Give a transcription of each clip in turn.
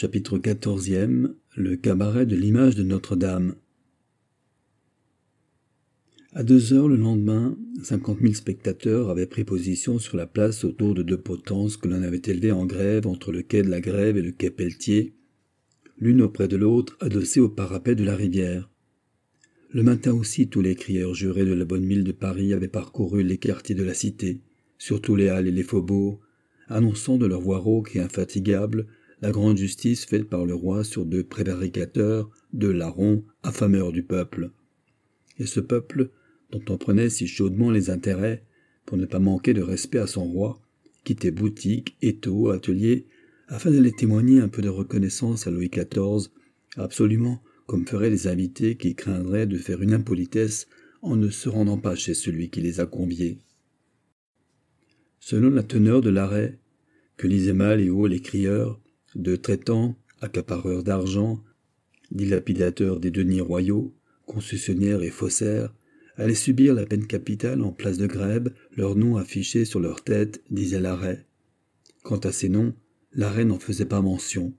Chapitre 14e. Le cabaret de l'image de Notre-Dame. À 2 heures le lendemain, 50 000 spectateurs avaient pris position sur la place autour de deux potences que l'on avait élevées en grève entre le quai de la Grève et le quai Pelletier, l'une auprès de l'autre, adossées au parapet de la rivière. Le matin aussi, tous les crieurs jurés de la bonne mille de Paris avaient parcouru les quartiers de la cité, surtout les halles et les faubourgs, annonçant de leur voix rauque et infatigable la grande justice faite par le roi sur deux prévaricateurs, deux larrons, affameurs du peuple. Et ce peuple, dont on prenait si chaudement les intérêts, pour ne pas manquer de respect à son roi, quittait boutique, étaux, atelier, afin d'aller témoigner un peu de reconnaissance à Louis XIV, absolument comme feraient les invités qui craindraient de faire une impolitesse en ne se rendant pas chez celui qui les a conviés. Selon la teneur de l'arrêt, que lisaient mal et haut les crieurs, de traitants, accapareurs d'argent, dilapidateurs des deniers royaux, concessionnaires et faussaires, allaient subir la peine capitale en place de Grève, leurs noms affichés sur leur tête, disait l'arrêt. Quant à ces noms, l'arrêt n'en faisait pas mention.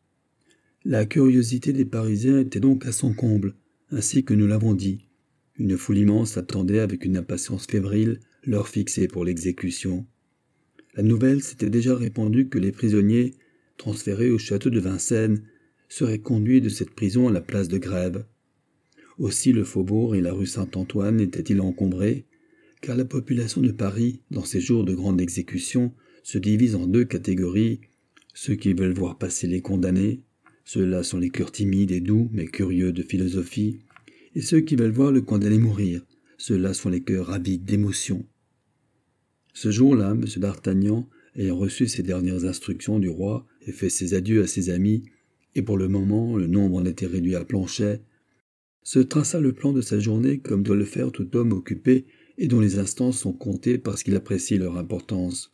La curiosité des Parisiens était donc à son comble, ainsi que nous l'avons dit. Une foule immense attendait avec une impatience fébrile l'heure fixée pour l'exécution. La nouvelle s'était déjà répandue que les prisonniers, transférés au château de Vincennes, seraient conduits de cette prison à la place de Grève. Aussi le faubourg et la rue Saint-Antoine étaient-ils encombrés, car la population de Paris, dans ces jours de grande exécution, se divise en deux catégories, ceux qui veulent voir passer les condamnés, ceux-là sont les cœurs timides et doux, mais curieux de philosophie, et ceux qui veulent voir le condamné mourir, ceux-là sont les cœurs avides d'émotion. Ce jour-là, M. d'Artagnan, ayant reçu ses dernières instructions du roi et fait ses adieux à ses amis, et pour le moment le nombre en était réduit à Planchet, se traça le plan de sa journée comme doit le faire tout homme occupé et dont les instants sont comptés parce qu'il apprécie leur importance.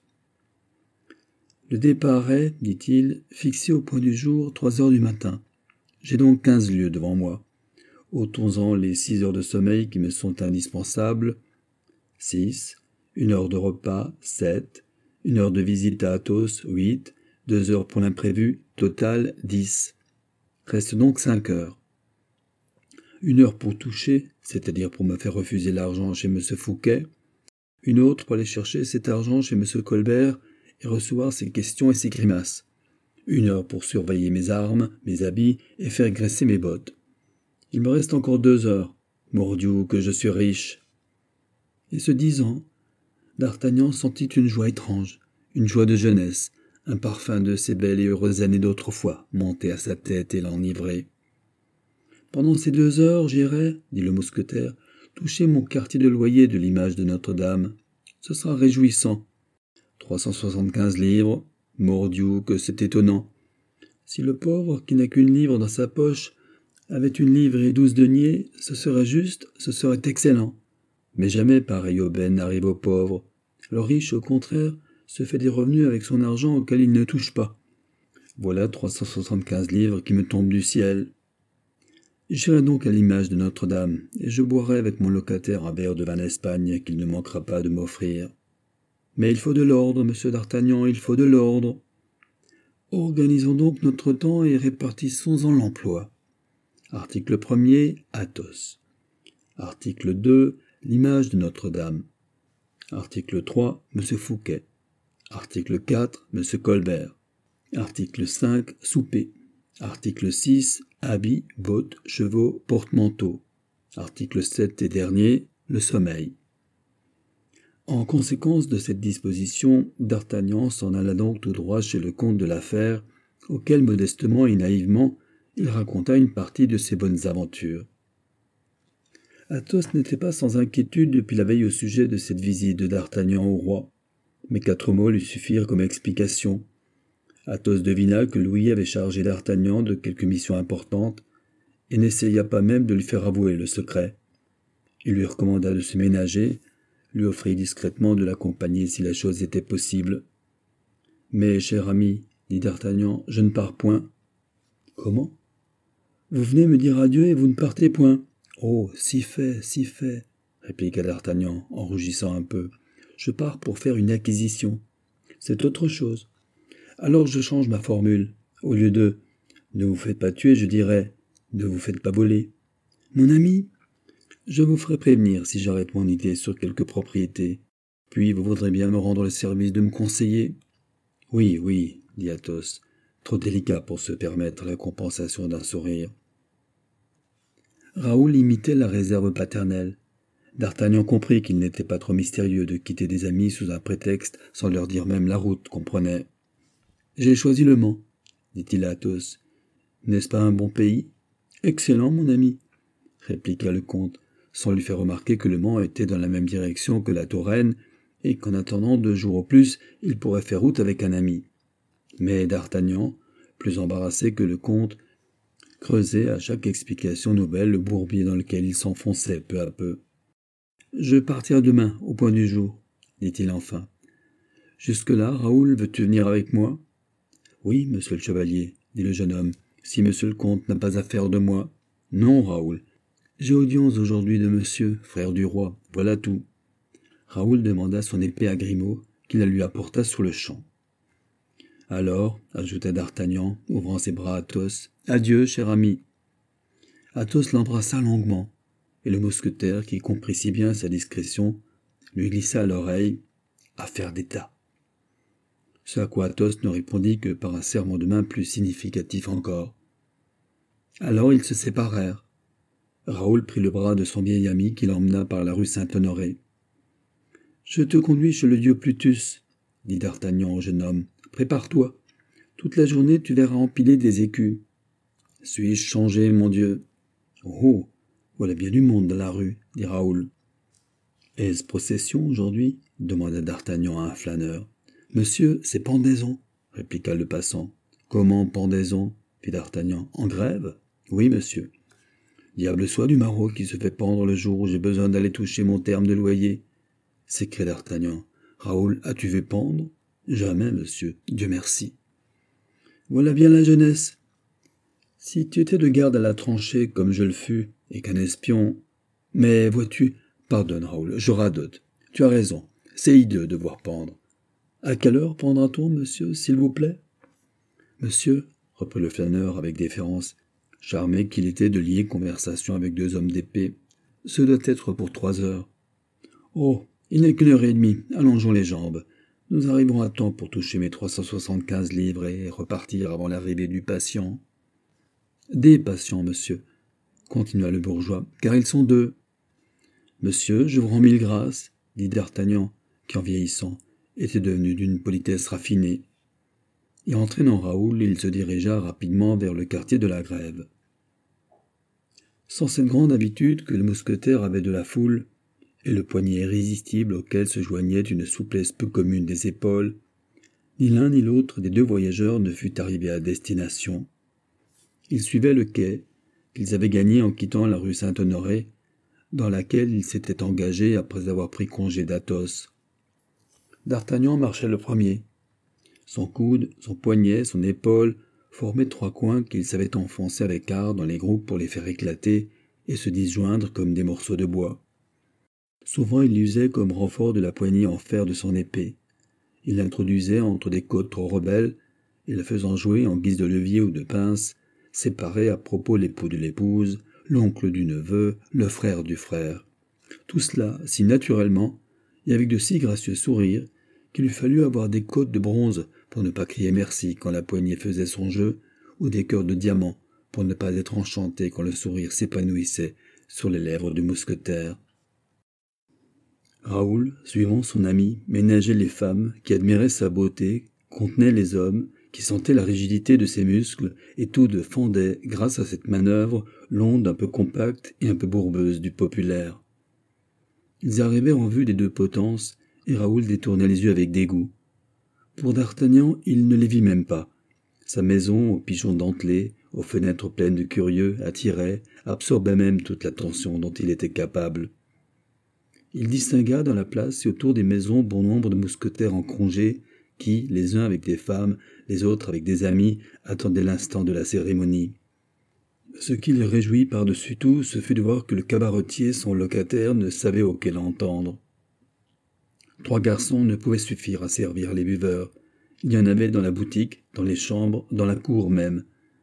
Le départ est, dit-il, fixé au point du jour 3 heures du matin. J'ai donc 15 lieues devant moi. Ôtons-en les 6 heures de sommeil qui me sont indispensables. 6, 1 heure de repas, 7, 1 heure de visite à Athos, 8, 2 heures pour l'imprévu, total 10. Reste donc 5 heures. 1 heure pour toucher, c'est-à-dire pour me faire refuser l'argent chez M. Fouquet, une autre pour aller chercher cet argent chez M. Colbert et recevoir ses questions et ses grimaces. 1 heure pour surveiller mes armes, mes habits et faire graisser mes bottes. Il me reste encore 2 heures. Mordiou que je suis riche. Et ce disant, D'Artagnan sentit une joie étrange, une joie de jeunesse, un parfum de ces belles et heureuses années d'autrefois monter à sa tête et l'enivrer. Pendant ces 2 heures, j'irai, dit le mousquetaire, toucher mon quartier de loyer de l'image de Notre-Dame. Ce sera réjouissant. 375 livres, mordiou que c'est étonnant. Si le pauvre, qui n'a qu'une livre dans sa poche, avait 1 livre et 12 deniers, ce serait juste, ce serait excellent. Mais jamais pareille aubaine n'arrive aux pauvres. Le riche, au contraire, se fait des revenus avec son argent auquel il ne touche pas. Voilà 375 livres qui me tombent du ciel. J'irai donc à l'image de Notre-Dame, et je boirai avec mon locataire un verre de vin d'Espagne qu'il ne manquera pas de m'offrir. Mais il faut de l'ordre, monsieur d'Artagnan, il faut de l'ordre. Organisons donc notre temps et répartissons-en l'emploi. Article 1er, Athos. Article 2, l'image de Notre-Dame. Article 3, M. Fouquet. Article 4, M. Colbert. Article 5, souper. Article 6, habits, bottes, chevaux, porte-manteaux. Article 7 et dernier, le sommeil. En conséquence de cette disposition, D'Artagnan s'en alla donc tout droit chez le comte de la Fère, auquel modestement et naïvement il raconta une partie de ses bonnes aventures. Athos n'était pas sans inquiétude depuis la veille au sujet de cette visite de D'Artagnan au roi, mais 4 mots lui suffirent comme explication. Athos devina que Louis avait chargé D'Artagnan de quelque mission importante et n'essaya pas même de lui faire avouer le secret. Il lui recommanda de se ménager, lui offrit discrètement de l'accompagner si la chose était possible. « Mais, cher ami, dit D'Artagnan, je ne pars point. »« Comment ? Vous venez me dire adieu et vous ne partez point. »« Oh, si fait, répliqua D'Artagnan en rougissant un peu. « Je pars pour faire une acquisition. C'est autre chose. Alors je change ma formule. Au lieu de Ne vous faites pas tuer, je dirais. Ne vous faites pas voler. Mon ami, je vous ferai prévenir si j'arrête mon idée sur quelque propriété. Puis vous voudrez bien me rendre le service de me conseiller. Oui, oui, dit Athos, trop délicat pour se permettre la compensation d'un sourire. Raoul imitait la réserve paternelle. D'Artagnan comprit qu'il n'était pas trop mystérieux de quitter des amis sous un prétexte sans leur dire même la route qu'on prenait. « J'ai choisi le Mans, dit-il à Athos. « N'est-ce pas un bon pays ?»« Excellent, mon ami, répliqua le comte, sans lui faire remarquer que le Mans était dans la même direction que la Touraine et qu'en attendant 2 jours au plus, il pourrait faire route avec un ami. Mais D'Artagnan, plus embarrassé que le comte, creusait à chaque explication nouvelle le bourbier dans lequel il s'enfonçait peu à peu. « Je partirai demain, au point du jour, dit-il enfin. Jusque-là, Raoul, veux-tu venir avec moi ? Oui, monsieur le chevalier, dit le jeune homme, si monsieur le comte n'a pas affaire de moi. Non, Raoul. J'ai audience aujourd'hui de monsieur, frère du roi, voilà tout. Raoul demanda son épée à Grimaud, qui la lui apporta sur-le-champ. Alors, ajouta D'Artagnan, ouvrant ses bras à Athos, adieu, cher ami. Athos l'embrassa longuement, et le mousquetaire, qui comprit si bien sa discrétion, lui glissa à l'oreille « Affaire d'État ». Ce à quoi Athos ne répondit que par un serrement de main plus significatif encore. Alors ils se séparèrent. Raoul prit le bras de son vieil ami qui l'emmena par la rue Saint-Honoré. « Je te conduis chez le dieu Plutus, » dit D'Artagnan au jeune homme. « Prépare-toi. Toute la journée tu verras empiler des écus. »« Suis-je changé, mon Dieu ?»« Oh, voilà bien du monde dans la rue, » dit Raoul. « Est-ce procession aujourd'hui » demanda D'Artagnan à un flâneur. « Monsieur, c'est pendaison, » répliqua le passant. « Comment pendaison » fit D'Artagnan. « En grève ?»« Oui, monsieur. »« Diable soit du maraud qui se fait pendre le jour où j'ai besoin d'aller toucher mon terme de loyer. » s'écria D'Artagnan. « Raoul, as-tu vu pendre ?»« Jamais, monsieur, Dieu merci. » Voilà bien la jeunesse. Si tu étais de garde à la tranchée comme je le fus, et qu'un espion... Mais vois-tu, pardonne Raoul, je radote. Tu as raison, c'est hideux de voir pendre. À quelle heure pendra-t-on, monsieur, s'il vous plaît ? Monsieur, reprit le flâneur avec déférence, charmé qu'il était de lier conversation avec 2 hommes d'épée, ce doit être pour 3 heures. Oh, il n'est qu'1h30, allongeons les jambes. Nous arriverons à temps pour toucher mes 375 livres et repartir avant l'arrivée du patient. Des patients, monsieur, continua le bourgeois, car ils sont 2. Monsieur, je vous rends 1000 grâces, dit D'Artagnan, qui en vieillissant était devenu d'une politesse raffinée. Et entraînant Raoul, il se dirigea rapidement vers le quartier de la Grève. Sans cette grande habitude que le mousquetaire avait de la foule, et le poignet irrésistible auquel se joignait une souplesse peu commune des épaules, ni l'un ni l'autre des 2 voyageurs ne fut arrivé à destination. Ils suivaient le quai, qu'ils avaient gagné en quittant la rue Saint-Honoré, dans laquelle ils s'étaient engagés après avoir pris congé d'Athos. D'Artagnan marchait le premier. Son coude, son poignet, son épaule formaient 3 coins qu'il savait enfoncer avec art dans les groupes pour les faire éclater et se disjoindre comme des morceaux de bois. Souvent il l'usait comme renfort de la poignée en fer de son épée. Il l'introduisait entre des côtes trop rebelles et le faisant jouer en guise de levier ou de pince, séparait à propos l'époux de l'épouse, l'oncle du neveu, le frère du frère. Tout cela si naturellement et avec de si gracieux sourires qu'il eût fallu avoir des côtes de bronze pour ne pas crier merci quand la poignée faisait son jeu, ou des cœurs de diamant pour ne pas être enchanté quand le sourire s'épanouissait sur les lèvres du mousquetaire. Raoul, suivant son ami, ménageait les femmes qui admiraient sa beauté, contenait les hommes qui sentaient la rigidité de ses muscles et tous deux fendaient, grâce à cette manœuvre, l'onde un peu compacte et un peu bourbeuse du populaire. Ils arrivèrent en vue des 2 potences, et Raoul détournait les yeux avec dégoût. Pour D'Artagnan, il ne les vit même pas. Sa maison, aux pigeons dentelés, aux fenêtres pleines de curieux, attirait, absorbait même toute l'attention dont il était capable. Il distingua dans la place et autour des maisons bon nombre de mousquetaires en congé qui, les uns avec des femmes, les autres avec des amis, attendaient l'instant de la cérémonie. Ce qui le réjouit par-dessus tout, ce fut de voir que le cabaretier, son locataire, ne savait auquel entendre. 3 garçons ne pouvaient suffire à servir les buveurs. Il y en avait dans la boutique, dans les chambres, dans la cour même.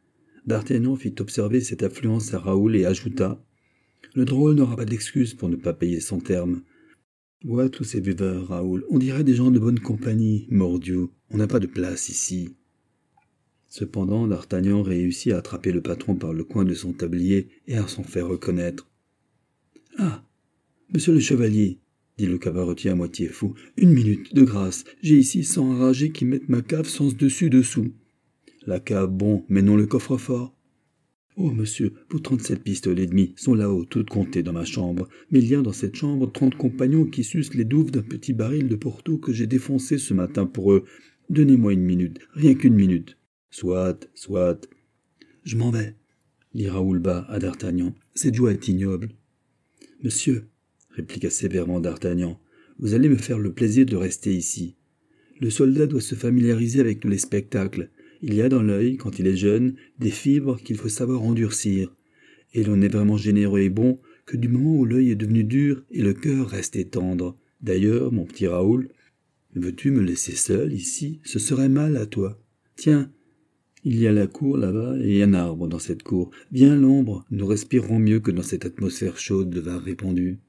D'Artagnan fit observer cette affluence à Raoul et ajouta « Le drôle n'aura pas d'excuse pour ne pas payer son terme. Vois tous ces buveurs, Raoul, on dirait des gens de bonne compagnie, mordieu, on n'a pas de place ici. » Cependant, D'Artagnan réussit à attraper le patron par le coin de son tablier et à s'en faire reconnaître. « Ah, monsieur le chevalier, dit le cabaretier à moitié fou, une minute, de grâce, j'ai ici 100 enragés qui mettent ma cave sans dessus-dessous. La cave, bon, mais non le coffre-fort. Oh, monsieur, vos 37 pistolets demi sont là-haut, toutes comptées dans ma chambre, mais il y a dans cette chambre 30 compagnons qui sucent les douves d'un petit baril de Porto que j'ai défoncé ce matin pour eux. Donnez-moi une minute, rien qu'une minute. Soit. Je m'en vais, dit Raoul bas à D'Artagnan. Cette joie est ignoble. Monsieur, répliqua sévèrement D'Artagnan, vous allez me faire le plaisir de rester ici. Le soldat doit se familiariser avec tous les spectacles. Il y a dans l'œil, quand il est jeune, des fibres qu'il faut savoir endurcir. Et l'on est vraiment généreux et bon que du moment où l'œil est devenu dur et le cœur resté tendre. D'ailleurs, mon petit Raoul, veux-tu me laisser seul ici? Ce serait mal à toi. Tiens, il y a la cour là-bas et un arbre dans cette cour. Viens à l'ombre, nous respirerons mieux que dans cette atmosphère chaude de vin répandu.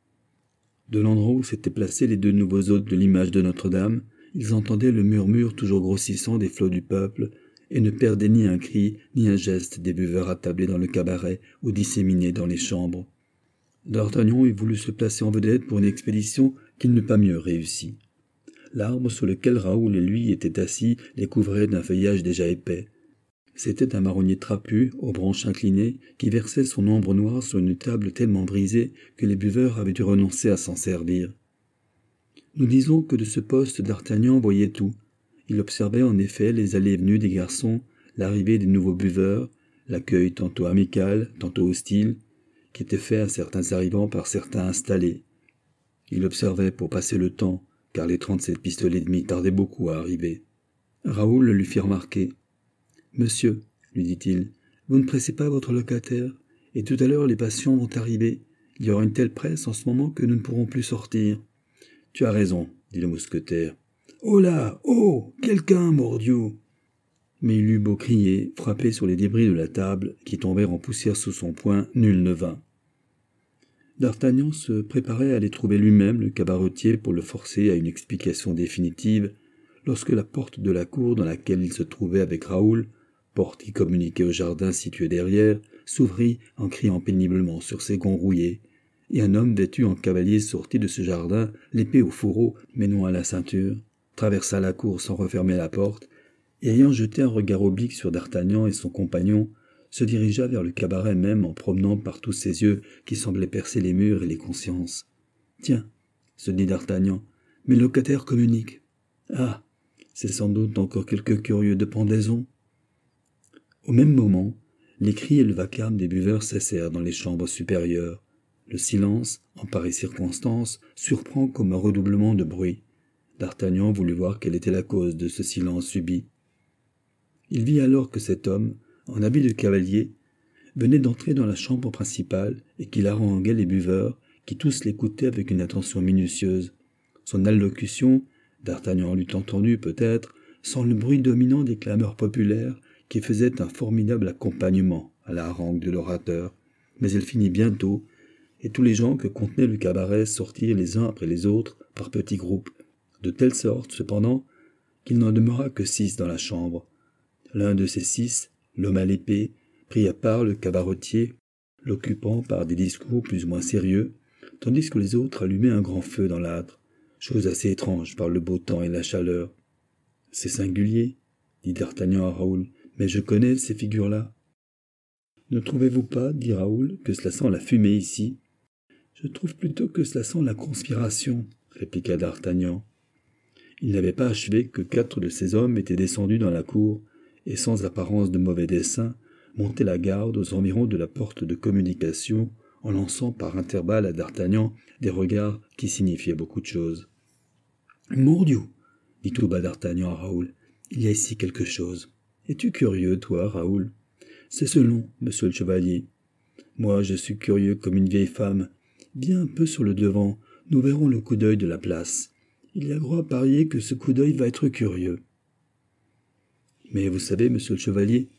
De l'endroit où s'étaient placés les deux nouveaux hôtes de l'image de Notre-Dame, ils entendaient le murmure toujours grossissant des flots du peuple et ne perdaient ni un cri ni un geste des buveurs attablés dans le cabaret ou disséminés dans les chambres. D'Artagnan eût voulu se placer en vedette pour une expédition qui n'eût pas mieux réussi. L'arbre sur lequel Raoul et lui étaient assis les couvrait d'un feuillage déjà épais. C'était un marronnier trapu, aux branches inclinées, qui versait son ombre noire sur une table tellement brisée que les buveurs avaient dû renoncer à s'en servir. Nous disons que de ce poste D'Artagnan voyait tout. Il observait en effet les allées et venues des garçons, l'arrivée des nouveaux buveurs, l'accueil tantôt amical, tantôt hostile, qui était fait à certains arrivants par certains installés. Il observait pour passer le temps, car les 37 pistolets demi tardaient beaucoup à arriver. Raoul le lui fit remarquer. « Monsieur, lui dit-il, vous ne pressez pas votre locataire, et tout à l'heure les patients vont arriver. Il y aura une telle presse en ce moment que nous ne pourrons plus sortir. » « Tu as raison, dit le mousquetaire. « Oh là, oh, quelqu'un, mordieu !» Mais il eut beau crier, frapper sur les débris de la table, qui tombèrent en poussière sous son poing, nul ne vint. D'Artagnan se préparait à aller trouver lui-même le cabaretier pour le forcer à une explication définitive, lorsque la porte de la cour dans laquelle il se trouvait avec Raoul, porte qui communiquait au jardin situé derrière, s'ouvrit en criant péniblement sur ses gonds rouillés, et un homme vêtu en cavalier sortit de ce jardin, l'épée au fourreau, mais non à la ceinture, traversa la cour sans refermer la porte, et ayant jeté un regard oblique sur D'Artagnan et son compagnon, se dirigea vers le cabaret même en promenant par tous ses yeux qui semblaient percer les murs et les consciences. « Tiens, se dit D'Artagnan, mes locataires communiquent. Ah, c'est sans doute encore quelques curieux de pendaison. » Au même moment, les cris et le vacarme des buveurs cessèrent dans les chambres supérieures. Le silence, en pareille circonstance, surprend comme un redoublement de bruit. D'Artagnan voulut voir quelle était la cause de ce silence subit. Il vit alors que cet homme, en habit de cavalier, venait d'entrer dans la chambre principale et qu'il haranguait les buveurs, qui tous l'écoutaient avec une attention minutieuse. Son allocution, D'Artagnan l'eût entendu peut-être, sans le bruit dominant des clameurs populaires qui faisaient un formidable accompagnement à la harangue de l'orateur, mais elle finit bientôt, et tous les gens que contenait le cabaret sortirent les uns après les autres par petits groupes, de telle sorte, cependant, qu'il n'en demeura que 6 dans la chambre. L'un de ces 6, l'homme à l'épée, prit à part le cabaretier, l'occupant par des discours plus ou moins sérieux, tandis que les autres allumaient un grand feu dans l'âtre, chose assez étrange par le beau temps et la chaleur. « C'est singulier, dit D'Artagnan à Raoul, mais je connais ces figures-là. »« Ne trouvez-vous pas, dit Raoul, que cela sent la fumée ici ?»« Je trouve plutôt que cela sent la conspiration, » répliqua D'Artagnan. Il n'avait pas achevé que 4 de ces hommes étaient descendus dans la cour, et sans apparence de mauvais dessein, montaient la garde aux environs de la porte de communication, en lançant par intervalles à D'Artagnan des regards qui signifiaient beaucoup de choses. « Mordieu !» dit tout bas D'Artagnan à Raoul, « il y a ici quelque chose. Es-tu curieux, toi, Raoul ? C'est selon, monsieur le chevalier. Moi, je suis curieux comme une vieille femme. Bien un peu sur le devant, nous verrons le coup d'œil de la place. Il y a gros à parier que ce coup d'œil va être curieux. Mais vous savez, monsieur le chevalier,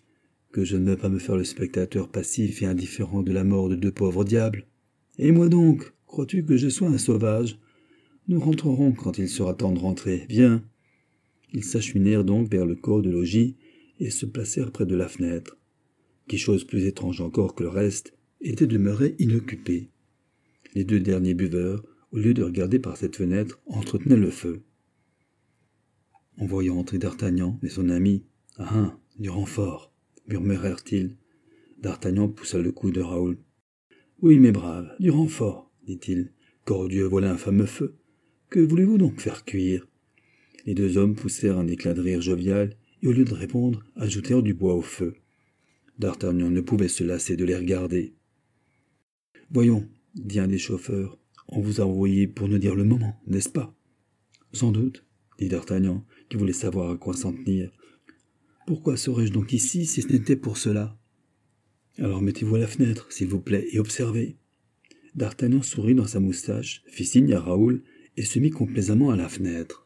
que je ne veux pas me faire le spectateur passif et indifférent de la mort de deux pauvres diables. Et moi donc, crois-tu que je sois un sauvage? Nous rentrerons quand il sera temps de rentrer. Viens. » Ils s'acheminèrent donc vers le corps de logis et se placèrent près de la fenêtre, qui, chose plus étrange encore que le reste, était demeurée inoccupée. Les deux derniers buveurs, au lieu de regarder par cette fenêtre, entretenaient le feu. En voyant entrer d'Artagnan et son ami, « Ah, du renfort !» murmurèrent-ils. D'Artagnan poussa le cou de Raoul. « Oui, mes braves, du renfort, dit-il. Cordieu, voilà un fameux feu. Que voulez-vous donc faire cuire ?» Les deux hommes poussèrent un éclat de rire jovial et, au lieu de répondre, ajoutèrent du bois au feu. D'Artagnan ne pouvait se lasser de les regarder. « Voyons, dit un des chauffeurs, on vous a envoyé pour nous dire le moment, n'est-ce pas ?»« Sans doute, dit d'Artagnan, qui voulait savoir à quoi s'en tenir. Pourquoi serais-je donc ici si ce n'était pour cela ? Alors mettez-vous à la fenêtre, s'il vous plaît, et observez. » D'Artagnan sourit dans sa moustache, fit signe à Raoul et se mit complaisamment à la fenêtre.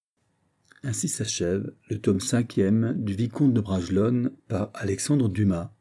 Ainsi s'achève le tome 5e du Vicomte de Bragelonne par Alexandre Dumas.